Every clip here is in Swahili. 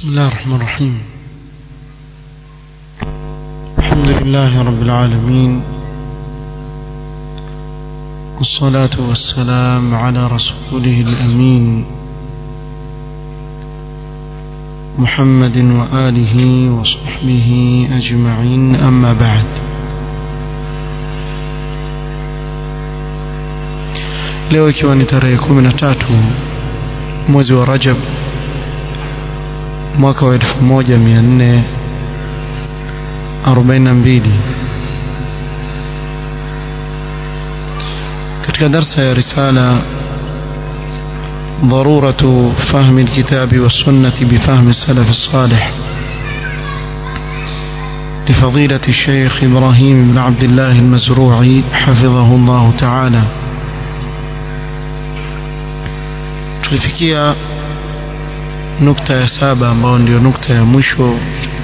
بسم الله الرحمن الرحيم. الحمد لله رب العالمين، والصلاة والسلام على رسوله الأمين محمد وآله وصحبه أجمعين، أما بعد. leo ikiwa ni tarehe 13 mwezi wa Rajab mwaka wa 1442 katika darsa ya risala ضرورة فهم الكتاب والسنة بفهم السلف الصالح لفضيلة الشيخ إبراهيم بن عبد الله المزروعي حفظه الله تعالى. tulifikia nukta ya 7 ambayo ndio nukta ya mwisho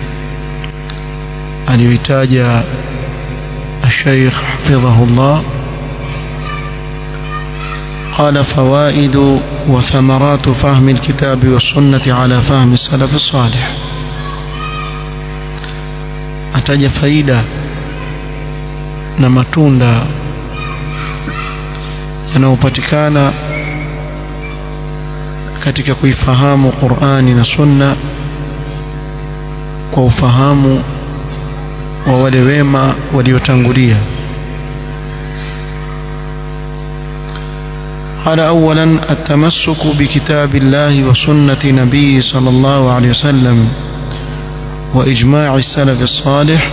aliyoitaja الشيخ حفظه الله. قال: فوائد وثمرات فهم الكتاب والسنة على فهم السلف الصالح. ataja faida na matunda yanayopatikana katika kuifahamu Qur'ani na Sunna kwa ufahamu wa wale wema waliotangulia. قال: أولا التمسك بكتاب الله وسنة نبيه صلى الله عليه وسلم وإجماع السلف الصالح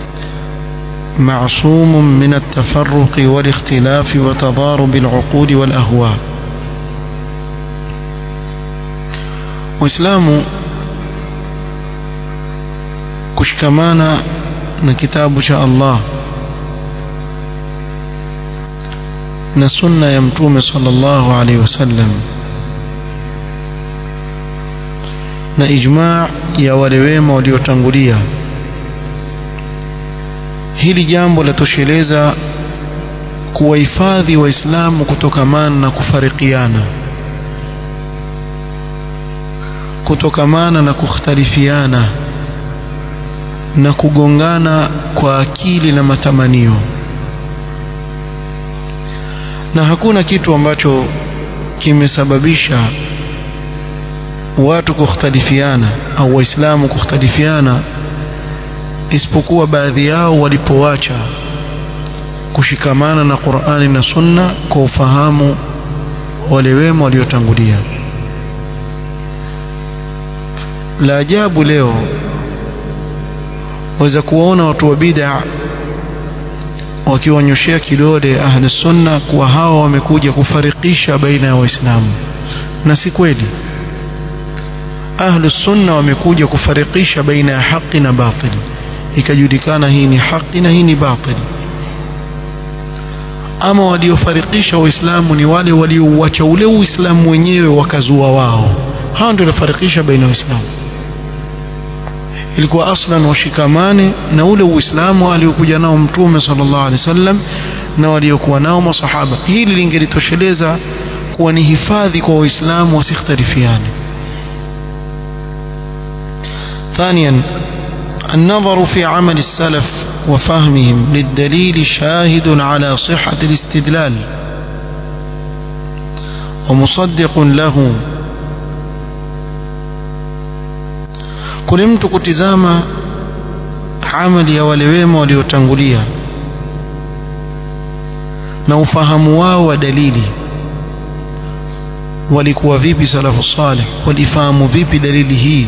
معصوم من التفرق والاختلاف وتضارب العقول والأهواء. وإسلام كشكمانا نكتاب شاء الله na sunna ya mtume sallallahu alaihi wasallam na ijma' ya wale wema waliotangulia. Hili jambo latosheleza kuwahifadhi waislamu kutokamana na kufarikiana, kutokamana na kukhtalifiana na kugongana kwa akili na matamanio. na hakuna kitu ambacho kimesababisha watu kukhtalifiana au waislamu kukhtalifiana isipokuwa baadhi yao walipoacha kushikamana na Qur'ani na Sunna kwa ufahamu wale wema waliotangulia. La ajabu leo waweza kuona watu wa bid'a wakiwanyoshea kidole ahli sunna kuwa hawa wamekuja kufarikisha baina ya waislamu, na si kweli. Ahli sunna wamekuja kufarikisha baina ya haki na batili, ikajulikana hii ni haki na hii ni batili. Ama waliofarikisha waislamu ni wale waliouacha ule uislamu wenyewe wakazua wao. hao ndio walifarikisha baina ya waislamu. ilikuwa aslan washikamane na ule uislamu aliokuja nao mtume sallallahu alaihi wasallam na waliokuwa nao masahaba. Hili lingelitosheleza kuwa ni hifadhi kwa waislamu wasikhtalifiane. ثانيا النظر في عمل السلف وفهمهم للدليل شاهد على صحة الاستدلال ومصدق له. kule mtu kutizama amali ya wale wema waliotangulia na ufahamu wao wa dalili, walikuwa vipi salafu salih, walifahamu vipi dalili hii,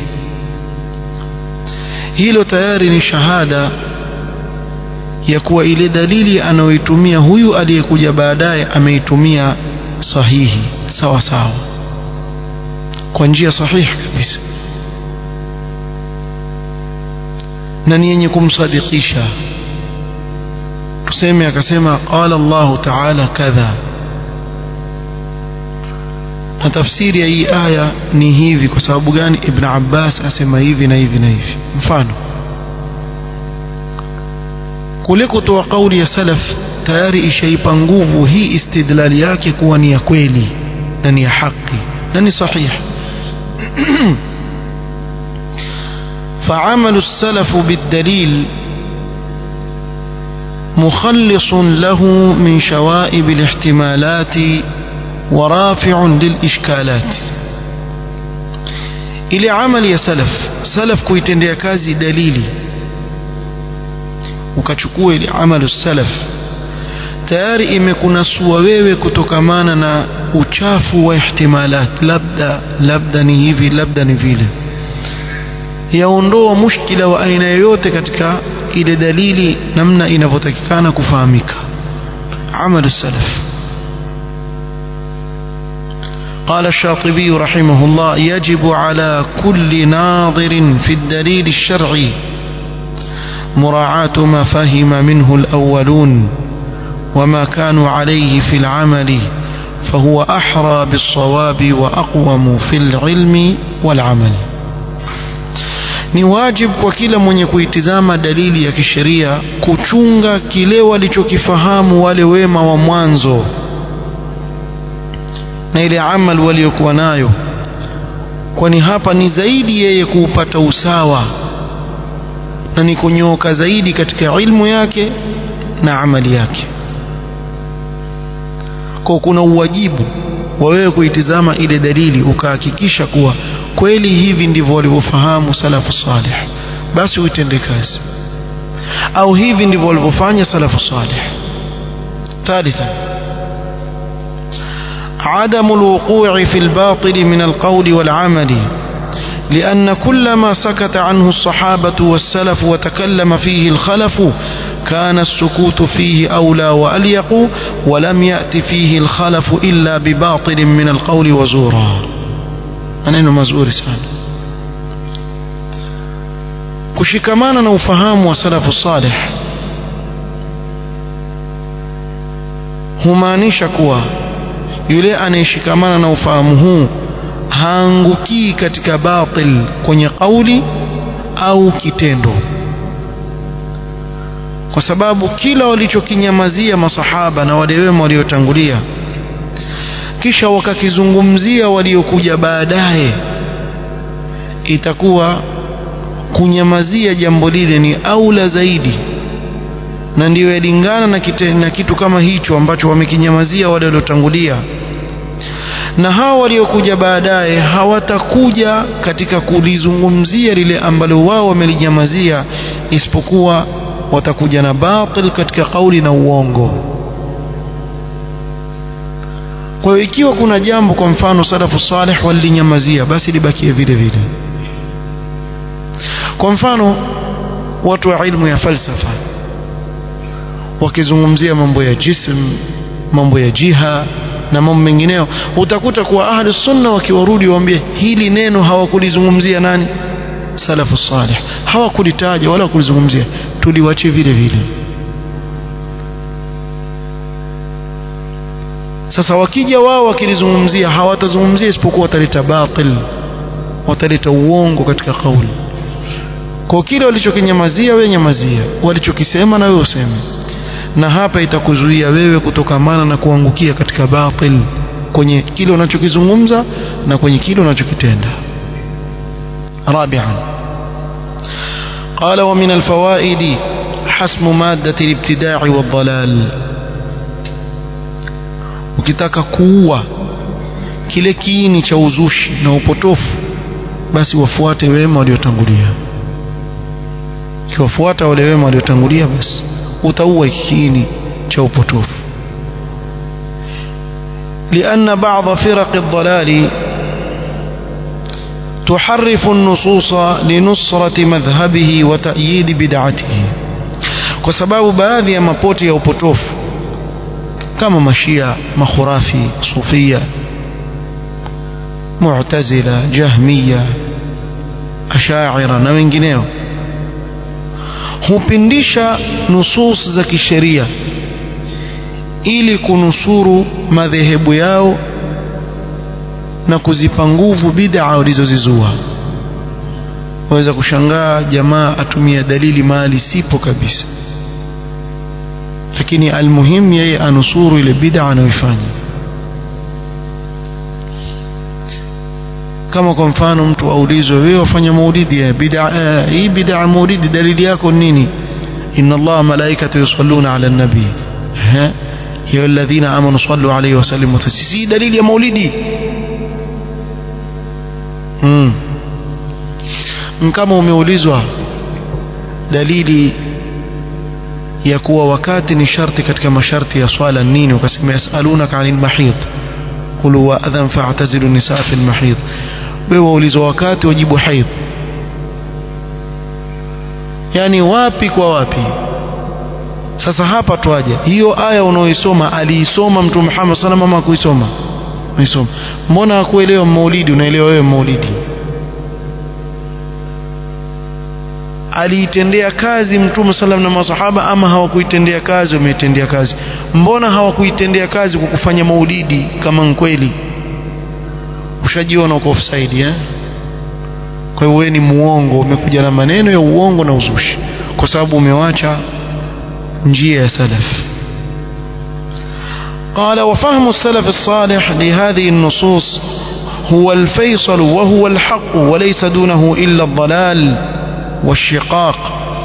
hilo tayari ni shahada ya kuwa ile dalili anayoitumia huyu aliyekuja baadaye ameitumia sahihi, sawa sawa, kwa njia sahihi kabisa, na ni yenye kumsadikisha. tuseme akasema qala Allah ta'ala kadha, na tafsiri ya hii aya ni hivi kwa sababu gani, Ibn Abbas asema hivi na hivi na hivi. mfano kule kutoa kauli ya salaf tayari ishaipa nguvu hii istidlali yake kuwa ni ya kweli na ni ya haki na ni sahihi. فعمل السلف بالدليل مخلص له من شوائب الاحتمالات ورافع للإشكالات. إلى عمل يا سلف kuitendea kazi dalili ukachukua ile amalu salaf tayari imekunasua wewe kutokamana na uchafu wa ihtimalat, labda ni hivi, labda ni vile. Yaondoa mushkila wa aina yoyote katika ile dalili namna inavyotakikana kufahamika. Amalu salaf. قال الشاطبي رحمه الله: يجب على كل ناظر في الدليل الشرعي مراعاة ما فهم منه الأولون وما كانوا عليه في العمل، فهو أحرى بالصواب وأقوم في العلم والعمل. ni wajib kwa kila mwenye kuitizama dalili ya kisheria kuchunga kile walichokifahamu wale wema wa mwanzo na ile amal waliokuwa nayo, kwani hapa ni zaidi yeye kuupata usawa na ni kunyooka zaidi katika ilmu yake na amali yake. Kwa kuna uwajibu wa wewe kuitizama ile dalili ukahakikisha kuwa kweli hivi ndivyo walivyofahamu salafu salih, basi uitende kazi, au hivi ndivyo walivyofanya salafu salih. ثالثا عدم الوقوع في الباطل من القول والعمل، لأن كل ما سكت عنه الصحابة والسلف وتكلم فيه الخلف كان السكوت فيه أولى وأليق، ولم يأتي فيه الخلف إلا بباطل من القول وزورا. أنا مزور سان كشكمانا نوفهام وسلف الصالح humaanisha kuwa yule anayeshikamana na ufahamu huu haangukii katika batil kwenye kauli au kitendo, kwa sababu kila walichokinyamazia masahaba na wale wema waliotangulia kisha wakakizungumzia waliokuja baadaye, itakuwa kunyamazia jambo lile ni aula zaidi na ndio yalingana na kitu kama hicho ambacho wamekinyamazia wale waliotangulia. Na hao waliokuja baadaye hawatakuja katika kulizungumzia lile ambalo wao wamelinyamazia, isipokuwa watakuja na batil katika kauli na uongo. Kwa hiyo ikiwa kuna jambo kwa mfano salafu salih walinyamazia, basi libakie vile vile. Kwa mfano watu wa ilmu ya falsafa wakizungumzia mambo ya jism, mambo ya jiha na mambo mengineo, utakuta kuwa ahli sunna wakiwarudi waambie hili neno hawakulizungumzia nani? Salafu salih. Hawakulitaja wala kulizungumzia, tuliwache vile vile. Sasa wakija wao wakilizungumzia, hawatazungumzia isipokuwa wataleta batil, wataleta uongo katika kauli. Kwa kile walichokinyamazia wewe nyamazia, walichokisema na wewe useme, na hapa itakuzuia wewe kutokamana na kuangukia katika batil kwenye kile unachokizungumza na kwenye kile unachokitenda. رابعا قال: ومن الفوائد حسم مادة الابتداع والضلال. ukitaka kuua kile kiini cha uzushi na upotofu, basi wafuate wema waliotangulia. Ukiwafuata wale wema waliotangulia, basi utaua kiini cha upotofu. لأن بعض فرق الضلال تحرف النصوص لنصرة مذهبه وتأييد بدعته. kwa sababu baadhi ya mapoti ya upotofu kama mashia, makhurafi, sufia, mu'tazila, jahmiya, ashaira na wengineo hupindisha nusus za kisheria ili kunusuru madhehebu yao na kuzipa nguvu bid'a walizozizua. waweza kushangaa jamaa atumia dalili mahali sipo kabisa, lakini almuhim yeye anusuru ile bid'a anayoifanya. kama kwa mfano mtu aulizwe wewe wafanya maulidi ya bid'a, hii bid'a maulidi dalili yako nini? inna Allah malaikatu yusalluna ala nabi ya alladhina amanu sallu alayhi wa sallimu taslima, dalili ya maulidi. Kama umeulizwa dalili ya kuwa wakati ni sharti katika masharti ya swala nini, ukasema yasalunaka anil mahid qul huwa adhan fa'tazilu nisaa fil mahid, wewe waulizwa wakati wajibu haid, yani wapi kwa wapi? Sasa hapa twaje, hiyo aya unaoisoma aliisoma Mtume Muhammad sallallahu alaihi wasallam kuisoma? Unaisoma. Mbona hakuelewa maulidi? Unaelewa wewe maulidi? Aliitendea kazi Mtume sallallahu na masahaba ama hawakuitendea kazi? Wameitendea kazi. Mbona hawakuitendea kazi kwa kufanya maulidi? Kama kweli ushajiona uko offside kwa hiyo wewe ni muongo, umekuja na maneno ya uongo na uzushi kwa sababu umewacha njia ya salaf. قال وفهم السلف الصالح لهذه النصوص هو الفيصل وهو الحق وليس دونه إلا الضلال والشقاق.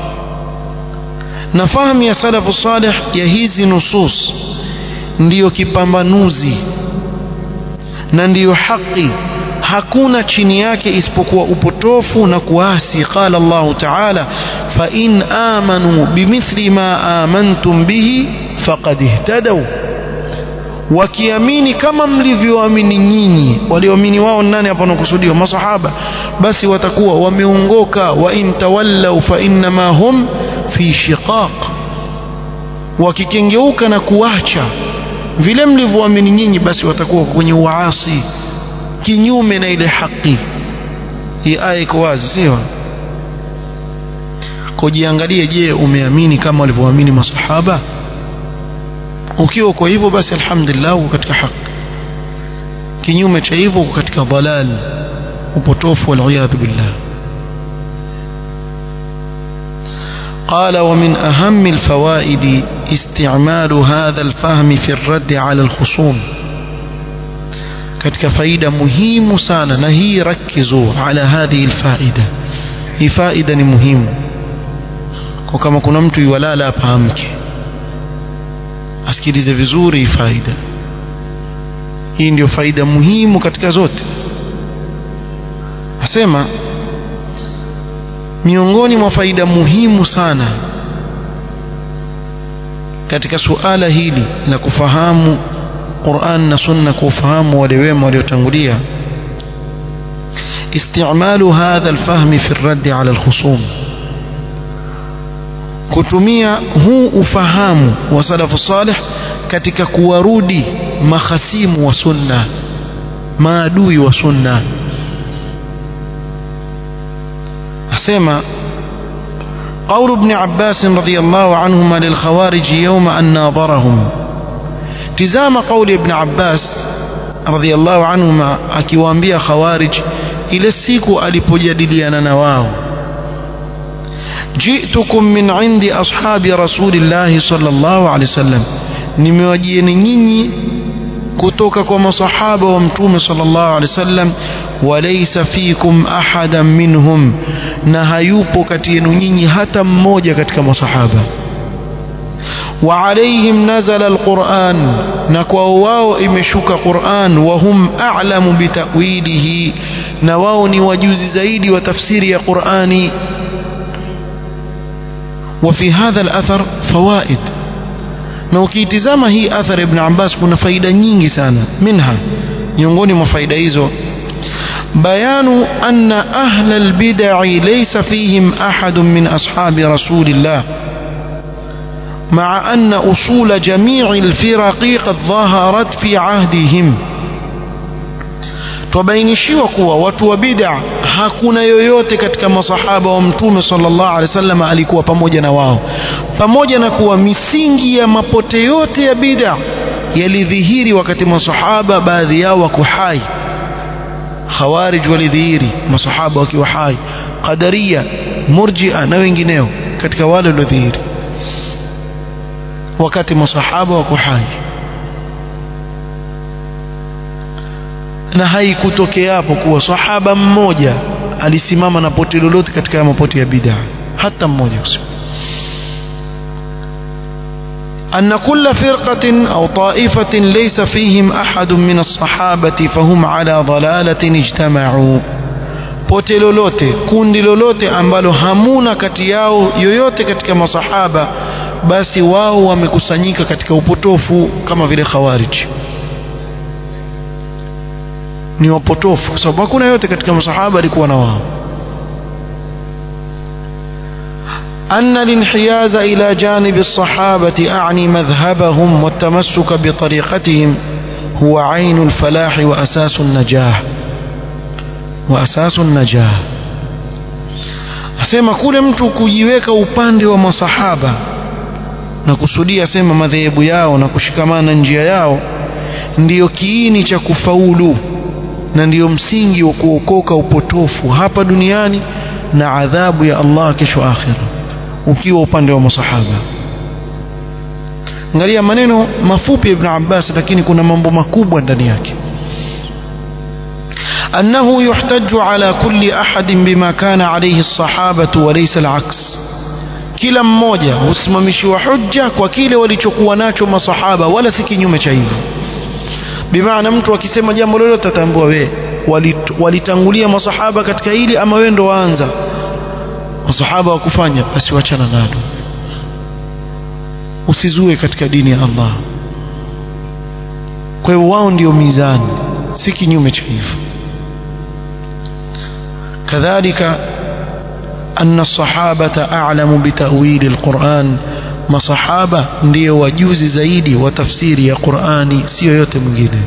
نفهم يا سلف الصالح يا hizi nusus ndiyo kipambanuzi na ndiyo haki, hakuna chini yake isipokuwa upotofu na kuasi. Qala Allah Ta'ala fa in amanu bimithli ma amantum bihi faqad ihtadaw, wakiamini kama mlivyoamini nyinyi. Walioamini wao nani hapa nakusudiwa? Masahaba. Basi watakuwa wameongoka. Wa in tawallaw fa inma hum fi shiqaq, wakikengeuka na kuacha vile mlivyoamini nyinyi basi watakuwa kwenye uasi, kinyume na ile haki. Hii aya iko wazi, sio? Kujiangalie, je, umeamini kama walivyoamini masahaba? Ukiwa kwa hivyo basi alhamdulillah uko katika haki, kinyume cha hivyo uko katika dhalal, upotofu, wal iyad billah. قال ومن أهم الفوائد استعمال هذا الفهم في الرد على الخصوم. katika faida muhimu sana, na hii rakizu ala hadhihi alfaida, hii faida ni muhimu kwa kama kuna mtu yuwalala apaamke asikilize vizuri hii faida. Hii ndio faida muhimu katika zote. Asema miongoni mwa faida muhimu sana katika suala hili la kufahamu Qur'an na Sunna, kufahamu wale wema waliotangulia, isti'malu hadha alfahmi fi ar-radd ala al-khusum, kutumia huu ufahamu wa salafu salih katika kuwarudi mahasimu wa sunna, maadui wa sunna. أسمع قول ابن عباس رضي الله عنهما للخوارج يوم أن ناظرهم. تزام قول ابن عباس رضي الله عنهما akiwaambia خوارج ile siku alipojadiliana na wao, جئتكم من عند أصحاب رسول الله صلى الله عليه وسلم, nimewajieni nyinyi kutoka kwa masahaba wa mtume sallallahu alaihi wasallam, walaysa fikum ahadan minhum, na hayupo kati yenu nyinyi hata mmoja katika masahaba. Wa alayhim nazala alquran, na kwa wao imeshuka Qur'an. Wa hum a'lamu bitawilihi, na wao ni wajuzi zaidi wa tafsiri ya Qur'ani. Wa fi hadha al-athar fawaid, na ukitizama hii athar ibn Abbas kuna faida nyingi sana. Minha, miongoni mwa faida hizo, bayanu anna ahla albid'i laysa fihim ahad min ashabi rasulillah, ma'a anna usul jami' alfiraq qad dhaharat fi ahdihim. Tubainishiwa kuwa watu wa bid'a hakuna yoyote katika masahaba wa mtume sallallahu alaihi wasallam alikuwa pamoja na wao, pamoja na kuwa misingi ya mapote yote ya bid'a yalidhihiri wakati masahaba baadhi yao wako hai. Khawarij walidhihiri masahaba wakiwa hai, Qadariya, Murji'a na wengineo katika wale waliodhihiri wakati masahaba wako hai. na haikutokea hapo kuwa sahaba mmoja alisimama na poti lolote katika mapoti ya bid'a, hata mmoja. أن كل فرقة أو طائفة ليس فيهم أحد من الصحابة فهم على ضلالة اجتمعوا. pote lolote, kundi lolote ambalo hamuna kati yao yoyote katika masahaba, basi wao wamekusanyika katika upotofu, kama vile Khawarij ni wapotofu kwa sababu hakuna yote katika masahaba alikuwa na wao. أن الانحياز إلى جانب الصحابة أعني مذهبهم والتمسك بطريقتهم هو عين الفلاح وأساس النجاة. asema kule mtu kujiweka upande wa masahaba na kusudia sema madhehebu yao na kushikamana na njia yao ndiyo kiini cha kufaulu na ndiyo msingi wa kuokoka upotofu hapa duniani na adhabu ya Allah kesho akhira, ukiwa upande wa masahaba. Angalia maneno mafupi Ibn Abbas, lakini kuna mambo makubwa ndani yake. أنه يحتج على كل أحد بما كان عليه الصحابة وليس العكس. kila mmoja husimamishiwa hujja kwa kile walichokuwa nacho masahaba, wala si kinyume cha hivyo. Bimaana mtu akisema jambo lolote ataambiwa wewe walitangulia masahaba katika hili, ama wewe ndo waanza masahaba wakufanya, basi wachana nalo, usizue katika dini ya Allah. Kwa hiyo wao ndio mizani, si kinyume cha hivyo. kadhalika anna sahabata a'lamu bitawili alquran, masahaba ndio wajuzi zaidi wa tafsiri ya Qur'ani, sio yote mwingine.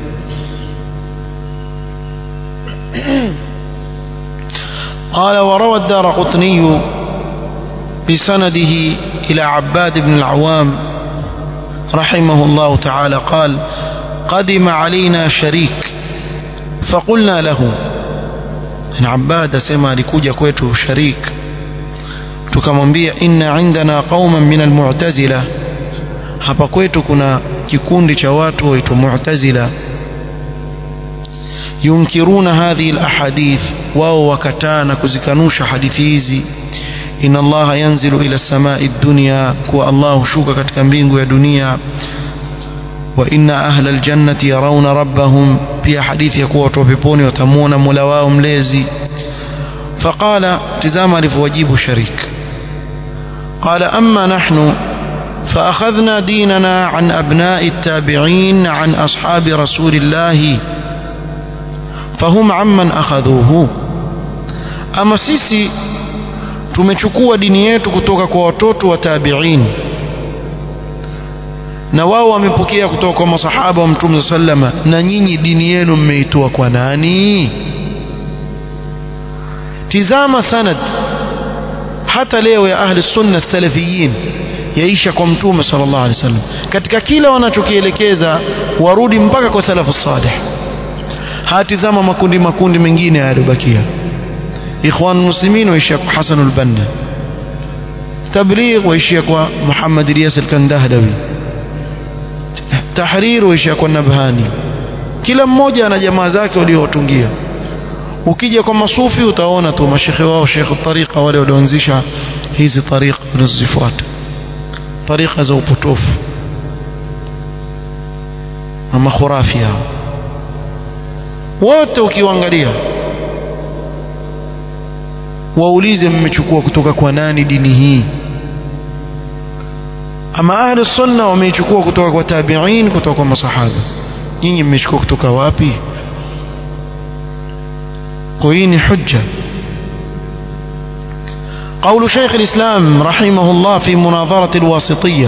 قال وروى الدارقطني بسنده إلى عباد بن العوام رحمه الله تعالى قال قدم علينا شريك فقلنا له، عباد سمع لكوجا كويتو شريك tukamwambia inna indana qauman min almu'tazila, hapa kwetu kuna kikundi cha watu waitwa mu'tazila, yunkiruna hadhihi alahadith, wao wakataa na kuzikanusha hadithi hizi. inna allaha yanzilu ila samai dunya, kwa Allah hushuka katika mbingu ya dunia. wa inna ahla aljannati yarawna rabbahum, pia hadithi ya kuwa watu wa peponi watamuona Mola wao mlezi. faqala, tazama alivyowajibu Sharik, قال أما نحن فأخذنا ديننا عن أبناء التابعين عن أصحاب رسول الله فهم عمن أخذوه. أما sisi tumechukua dini yetu kutoka kwa watoto wa tabi'in, na wao wamepokea kutoka kwa masahaba wa Mtume sallama, na nyinyi dini yenu mmeitoa kwa nani? tizama sanad hata leo ya ahli sunna salafiyin yaisha kwa Mtume sallallahu alaihi wasallam, katika kila wanachokielekeza warudi mpaka kwa salafu salih. hatizama makundi mengine yaliyobakia, ikhwan muslimin waishia kwa Hasan al-Banna, tabligh waishia kwa Muhammad Ilyas al-Kandahdawi, tahrir waishia kwa Nabhani. kila mmoja ana jamaa zake waliowatungia. ukija kwa masufi utaona tu mashekhe wao Sheikh tariqa wale walioanzisha hizi tariqa wanazifuata, tariqa za upotofu na makhurafia. wote ukiwaangalia waulize mmechukua kutoka kwa nani dini hii? ama ahli sunna wamechukua kutoka kwa tabi'in, kutoka kwa masahaba. nyinyi mmechukua kutoka wapi? قوين حجة. قول شيخ الإسلام رحمه الله في مناظرة الواسطية،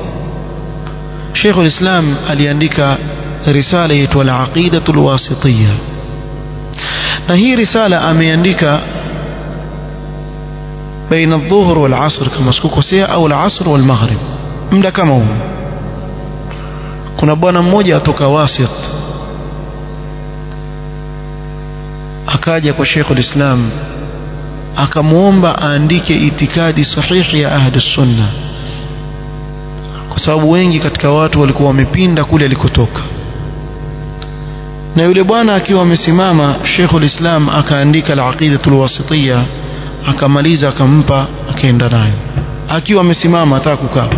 شيخ الإسلام aliandika رسالة والعقيدة الواسطية، هي رسالة ameandika بين الظهر والعصر كما سكوكوسيا أو العصر والمغرب، muda kama huu. kuna bwana mmoja atoka Wasit akaja kwa Sheikh al-Islam akamuomba aandike itikadi sahihi ya ahli sunna, kwa sababu wengi katika watu walikuwa wamepinda kule alikotoka, na yule bwana akiwa amesimama Sheikhul Islam akaandika al-Aqidatul Wasitiyya, akamaliza akampa, akaenda nayo akiwa amesimama ataka kukaa.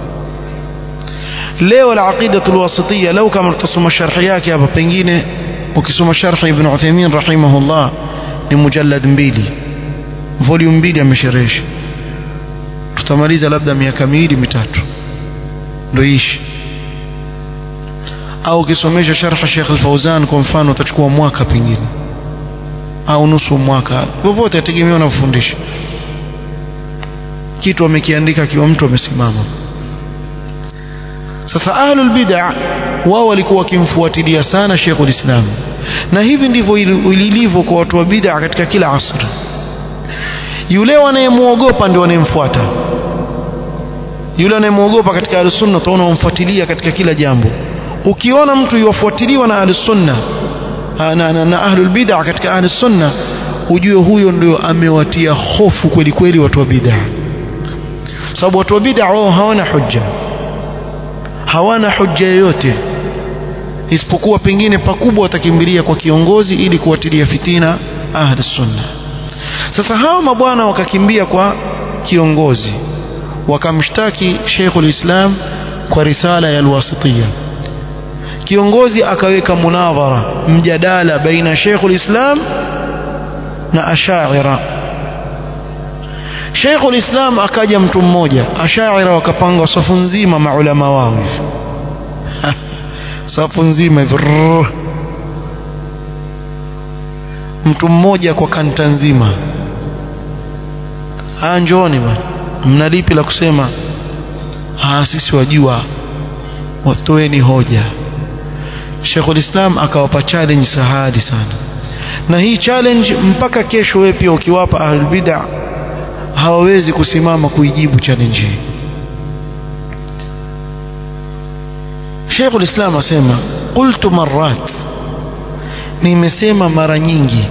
Leo al-Aqidatul Wasitiyya lau kama tutasoma sharhi yake hapa, pengine ukisoma sharhi Ibn Uthaymeen rahimahullah ni mujallad 2, volume 2 amesherehesha, tutamaliza labda miaka 2-3 ndio ishi. Au ukisomesha sharh Sheikh Al-Fawzan kwa mfano utachukua mwaka pengine au nusu mwaka, popote ategemea na kufundisha kitu amekiandika kiwa mtu amesimama. Sasa ahlul bid'ah wao walikuwa wakimfuatilia sana Sheikhul Islam, na hivi ndivyo ilivyo kwa watu wa bid'ah katika kila asri. Yule anayemuogopa ndio anayemfuata, yule anayemuogopa katika Ahlus-Sunnah utaona wamfuatilia katika kila jambo. Ukiona mtu yuwafuatiliwa na Ahlus-Sunnah na ahlul bid'ah katika Ahlus-Sunnah, ujue huyo ndio amewatia hofu kweli kweli watu wa bid'ah. Sababu watu wa bid'ah wao hawana hujja yoyote isipokuwa pengine pakubwa watakimbilia kwa kiongozi ili kuwatilia fitina Ahlus-Sunnah. Sasa hawa mabwana wakakimbia kwa kiongozi, wakamshtaki Sheikhul Islam kwa risala ya al-Wasitiyya. Kiongozi akaweka munadhara, mjadala baina Sheikhul Islam na Ash'ari. Sheikhul Islam akaja mtu mmoja, Ash'ari wakapanga safu nzima maulama wao safu nzima hivyo, mtu mmoja kwa kanta nzima. Njooni bwana, mnalipi la kusema? Sisi wajua, watoeni hoja. Sheikhul Islam akawapa challenge sahali sana, na hii challenge mpaka kesho wewe pia ukiwapa ahlul bid'ah hawawezi kusimama kuijibu challenge hii. Sheikhul Islam asema, qultu marrat, nimesema mara nyingi,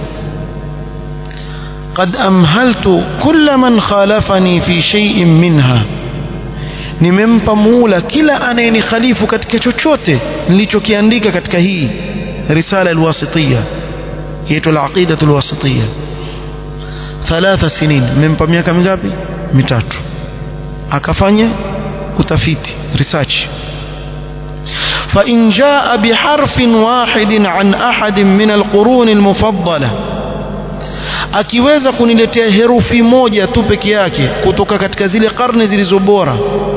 qad amhaltu kulla man khalafani fi shay'in minha, nimempa muula kila anayenikhalifu katika chochote nilichokiandika katika hii risala al-Wasitiyya, yetu al-Aqidatul Wasitiyya. 3 sinin, nimempa miaka mingapi? 3, akafanya utafiti, research. fa in jaa biharfin wahidin an ahadin min al-qurun al-mufaddala, akiweza kuniletea herufi moja tu peke yake kutoka katika zile karne zilizo bora,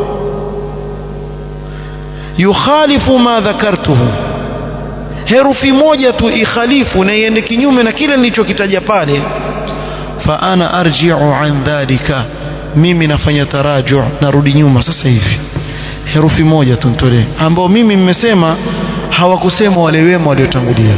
yukhalifu ma dhakartuhu, herufi moja tu ikhalifu na iende kinyume na kile nilichokitaja pale, fa ana arji'u an dhalika, mimi nafanya taraju, narudi nyuma sasa hivi. Herufi moja tu nitolee, ambao mimi nimesema hawakusema wale wema waliotangulia.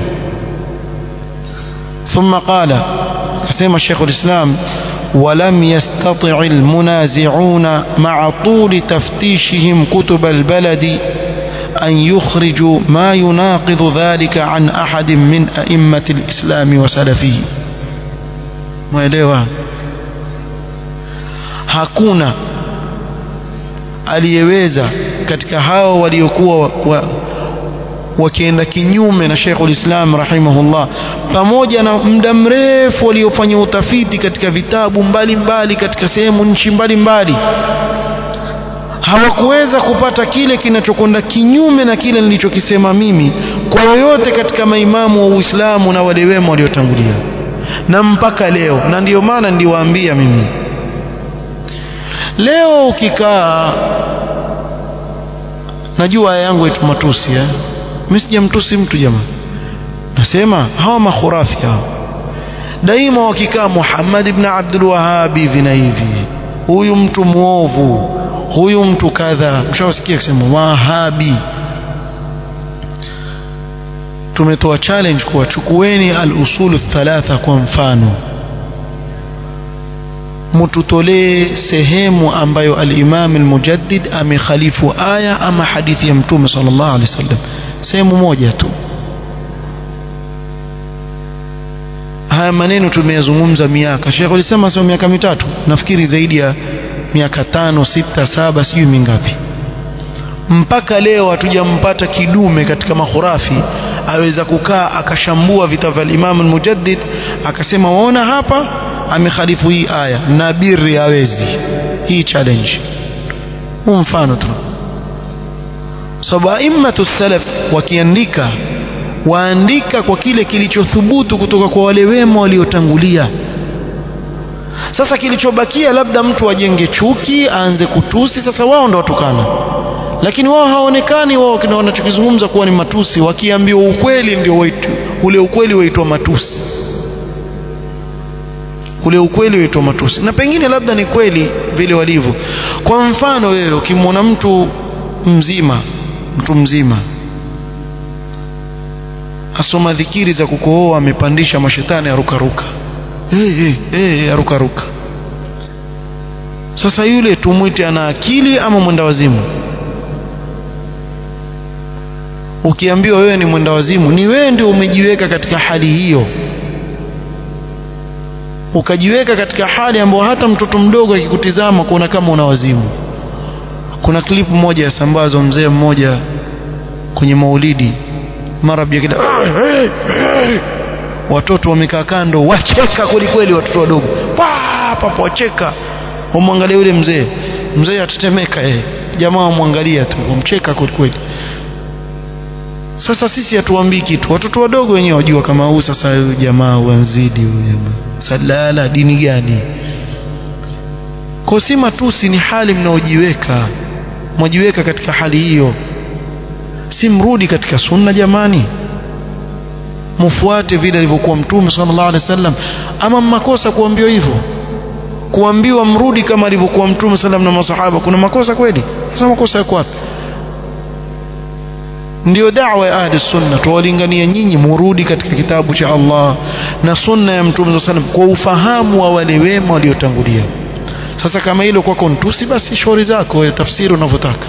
Thumma qala, kasema Sheikhul Islam, ولم يستطع المنازعون مع طول تفتيشهم كتب البلد أن يخرجوا ما يناقض ذلك عن أحد من أئمة الإسلام وسلفه. ما يليوا hakuna aliyeweza katika hao waliokuwa wakienda kinyume na Sheikhul Islam rahimahullah, pamoja na muda mrefu waliofanya utafiti katika vitabu mbalimbali katika sehemu nchi mbalimbali, hawakuweza kupata kile kinachokwenda kinyume na kile nilichokisema mimi kwa yoyote katika maimamu wa Uislamu na wale wema waliotangulia, na mpaka leo. Na ndiyo maana ndiwaambia mimi leo, ukikaa, najua yangu yetu matusi mimi sijamtusi mtu jamaa, nasema hawa makhurafi hao daima wakikaa Muhammad ibn Abdul Wahhab hivi na hivi, huyu mtu muovu, huyu mtu kadha, mshawasikia kusema Wahabi. Tumetoa challenge kwa chukueni al-usul thalatha kwa mfano, mtutolee sehemu ambayo al-Imam al-Mujaddid amekhalifu aya ama hadithi ya Mtume sallallahu alaihi wasallam, sehemu moja tu. Haya maneno tumeyazungumza miaka, Sheikh alisema sio miaka 3, nafikiri zaidi ya miaka 5, 6, 7, sijui mingapi. mpaka leo hatujampata kidume katika makhurafi aweza kukaa akashambua vita vya Imam al-Mujaddid akasema waona hapa amekhalifu hii aya na birri hawezi. Hii challenge mfano tu. Sababu a'immatu salaf wakiandika waandika kwa kile kilichothubutu kutoka kwa wale wema waliotangulia. Sasa kilichobakia labda mtu ajenge chuki aanze kutusi, sasa wao ndio watukana, lakini wao haonekani wao kina wanachokizungumza kuwa ni matusi. Wakiambiwa ukweli ndio ule ukweli waitwa matusi, ule ukweli waitwa matusi, na pengine labda ni kweli vile walivyo. Kwa mfano wewe ukimwona mtu mzima asoma dhikiri za kukohoa amepandisha mashetani arukaruka arukaruka, sasa yule tumwite ana akili ama mwenda wazimu? Ukiambiwa wewe ni mwenda wazimu, ni wewe ndio umejiweka katika hali hiyo, ukajiweka katika hali ambayo hata mtoto mdogo akikutizama kuona kama una wazimu. Kuna klipu moja ya sambazo, mzee mmoja kwenye maulidi mara bia watoto wamekaa kando wacheka kweli kweli, watoto wadogo papa wacheka, wamwangalia yule mzee atatemeka, jamaa wamwangalia tu wamcheka kweli kweli. Sasa sisi hatuambii kitu, watoto wadogo wenyewe wajua kama huu sasa huyu jamaa wanzidi, huyu jamaa salala dini gani? Kwa si matusi, ni hali mnaojiweka, mwajiweka katika hali hiyo. Si mrudi katika sunna jamani, mfuate vile alivyokuwa Mtume sallallahu alaihi wasallam. Ama makosa kuambiwa hivyo, kuambiwa mrudi kama alivyokuwa Mtume sallam na masahaba, kuna makosa kweli? Sasa makosa yako wapi? Ndio da'wa ya ahli sunna, tuwalingania nyinyi murudi katika kitabu cha Allah na sunna ya Mtume sallam kwa ufahamu wa wale wema waliotangulia. Sasa kama hilo kwako ntusi, basi shauri zako wewe, tafsiri unavyotaka.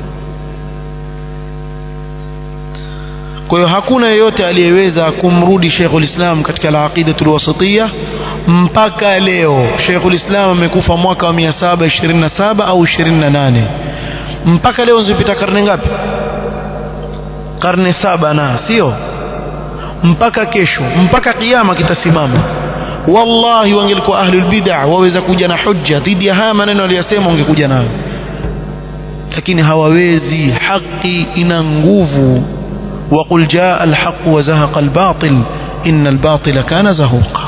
Kwa hiyo hakuna yeyote aliyeweza kumrudi Sheikhul Islam katika al-Aqidatul Wasitiyya mpaka leo. Sheikhul Islam amekufa mwaka wa 727 au 28. Mpaka leo zimepita karne ngapi? Karne 7 na sio? Mpaka kesho, mpaka kiyama kitasimama. Wallahi wangelikuwa ahlul bid'ah waweza kuja na hujja dhidi ya haya maneno aliyosema, wangekuja nayo, lakini hawawezi. Haki ina nguvu. وقل جاء الحق وزهق الباطل إن الباطل كان زهوقا.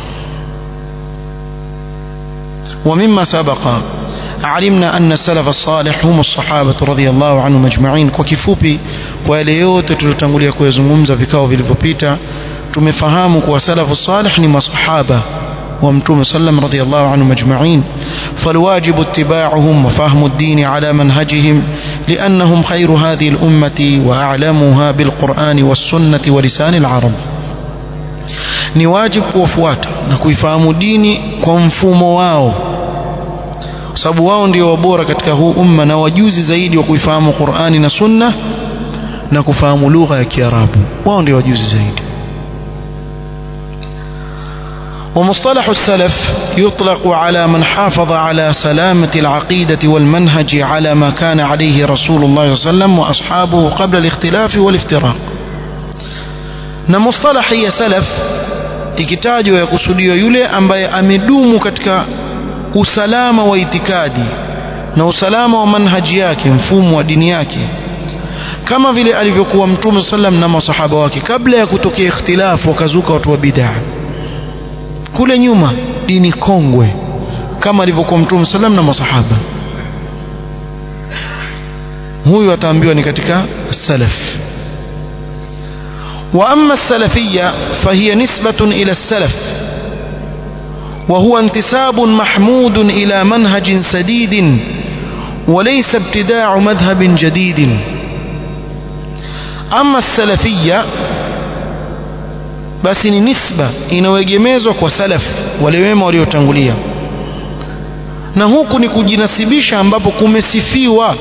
ومما سبق علمنا أن السلف الصالح هم الصحابة رضي الله عنهم أجمعين. kwa kifupi kwa yale yote tuliyotangulia kuyazungumza vikao vilivyopita, tumefahamu kuwa salafu salih ni masahaba wa Mtume sallam radhiyallahu anhum ajma'in. فالواجب اتباعهم وفهم الدين على منهجهم لأنهم خير هذه الأمة وأعلمها بالقرآن والسنة ولسان العرب. ni wajibu kuwafuata na kuifahamu dini kwa mfumo wao, sababu wao ndio wabora katika huu umma na wajuzi zaidi wa kuifahamu Qur'ani na Sunna na kufahamu lugha ya Kiarabu. Wao ndio wajuzi zaidi. ومصطلح السلف يطلق على من حافظ على سلامة العقيدة والمنهج على ما كان عليه رسول الله صلى الله عليه وسلم وأصحابه قبل الاختلاف والافتراق. na mustalah ya salaf ikitajwa ya kusudiwa yule ambaye amedumu katika usalama wa itikadi na usalama wa manhaji yake, mfumo wa dini yake, kama vile alivyokuwa Mtume sallam na masahaba wake kabla ya kutokea ikhtilafu wakazuka watu wa bid'ah. Kule nyuma dini kongwe kama alivyokuwa Mtume sallam na masahaba, huyu ataambiwa ni katika salaf. وأما السلفية فهي نسبة إلى السلف، وهو انتساب محمود إلى منهج سديد وليس ابتداع مذهب جديد. أما السلفية basi ni nisba inayoegemezwa kwa salaf, wale wema waliotangulia, na huku ni kujinasibisha ambapo kumesifiwa.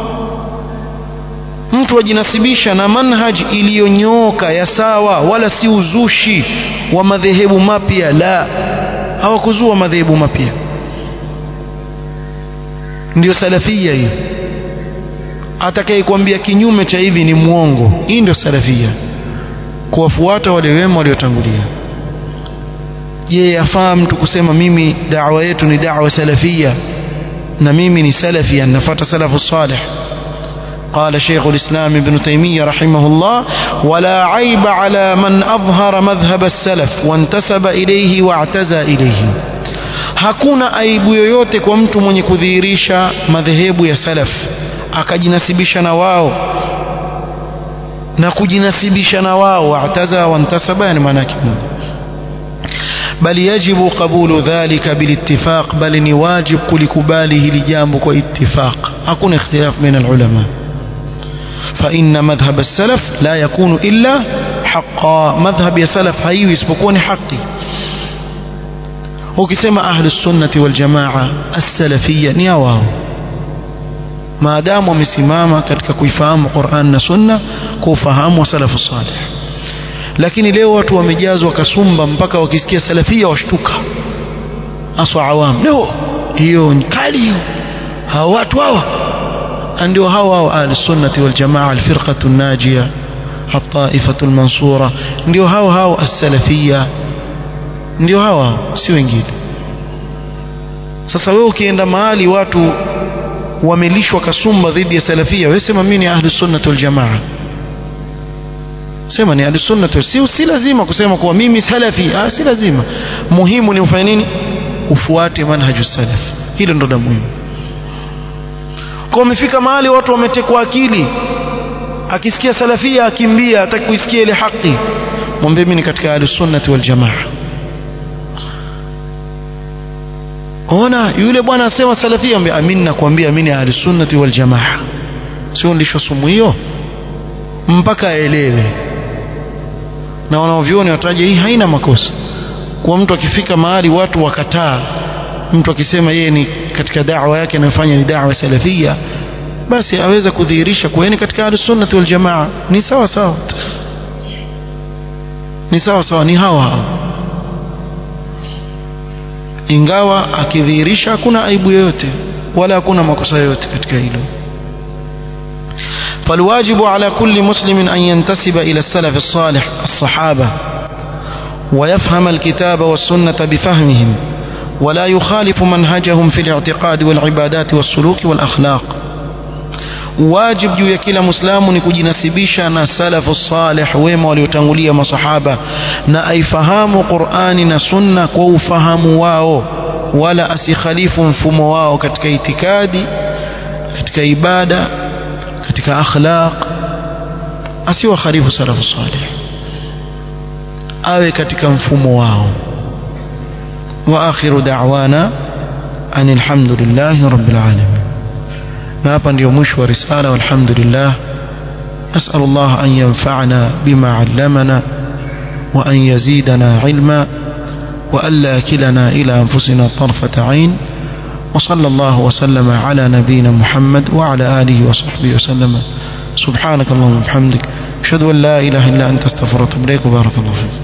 Mtu ajinasibisha na manhaj iliyonyooka ya sawa, wala si uzushi wa madhehebu mapya. La, hawakuzua madhehebu mapya, ndio salafia hii. atakayekwambia kinyume cha hivi ni muongo. Hii ndio salafia, kuwafuata wale wema waliotangulia. Je, yafaa mtu kusema mimi da'wa yetu ni da'wa salafia na mimi ni salafia nafuata salafu salih? قال شيخ الإسلام ابن تيمية رحمه الله: ولا عيب على من أظهر مذهب السلف وانتسب إليه واعتزى إليه. hakuna aibu yoyote kwa mtu mwenye kudhihirisha madhehebu ya salaf akajinasibisha na wao na kujinasibisha na wao, wa'taza wa intasaba, yani maana yake بل يجب قبول ذلك بالاتفاق، بل ni wajib kulikubali hili jambo kwa ittifaq, hakuna ikhtilaf baina ulama. فإن مذهب السلف لا يكون إلا حقا، مذهب السلف haiwi isipokuwa ni haki. ukisema ahli sunnati wal jamaa as-salafiyya ni wao, maadamu wamesimama katika kuifahamu Qur'an na Sunna kwa ufahamu wa salafu salih. Lakini leo watu wamejazwa kasumba mpaka wakisikia salafia washtuka, aswa awam, leo hiyo ni kali. hawa watu hawa ndio hawa ahli sunnati wal jamaa, al-firqatu an-najiyah, at-taifatu al-mansura, ndio hawa as-salafia, ndio hawa, si wengine. Sasa wewe ukienda mahali watu wamelishwa kasumba dhidi ya salafia, wewe sema mimi ni ahli sunnati wal jamaa, sema ni ahli sunnati. Si lazima kusema kwa mimi salafi, si lazima. Muhimu ni ufanye nini? Ufuate manhaju salaf, hilo ndo muhimu. Kwa umefika mahali watu wametekwa akili, akisikia salafia akimbia, hataki kuisikia ile haki. Mwambie mimi ni katika ahli sunnati wal jamaa. Ona yule bwana asema salafia, mwambie amini na kuambia mimi ni ahli sunnati wal jamaa, sio ndisho sumu hiyo, mpaka aelewe. Na wanaovioni wataje hii haina makosa. Kwa mtu akifika mahali watu wakataa, mtu akisema yeye ni katika da'wa yake anafanya ni da'wa salafia, basi aweza kudhihirisha kwa yeye katika ahli sunnati wal jamaa, ni sawa sawa, ni sawa sawa, ni hawa. Ingawa akidhihirisha hakuna aibu yoyote wala hakuna makosa yoyote katika hilo. فالواجب على كل مسلم أن ينتسب إلى السلف الصالح الصحابة ويفهم الكتاب والسنة بفهمهم ولا يخالف منهجهم في الاعتقاد والعبادات والسلوك والأخلاق. واجب juu ya kila muislamu ni kujinasibisha na salafu salih, wema waliotangulia masahaba, na aifahamu Qur'ani na Sunna kwa ufahamu wao, wala asikhalifu mfumo wao katika itikadi, katika ibada, katika akhlaq. asiwa khalifu salafu salih, awe katika mfumo wao. Wa akhiru da'wana anil hamdulillahi rabbil alamin. na hapa ndio mwisho wa risala, walhamdulillah. نسأل الله أن ينفعنا بما علمنا وأن يزيدنا علما وألا كلنا إلى أنفسنا طرفة عين. وصلى الله وسلم على نبينا محمد وعلى آله وصحبه وسلم. سبحانك اللهم وبحمدك، أشهد أن لا إله إلا أنت، استغفرك وأتوب إليك، وبارك الله فيك.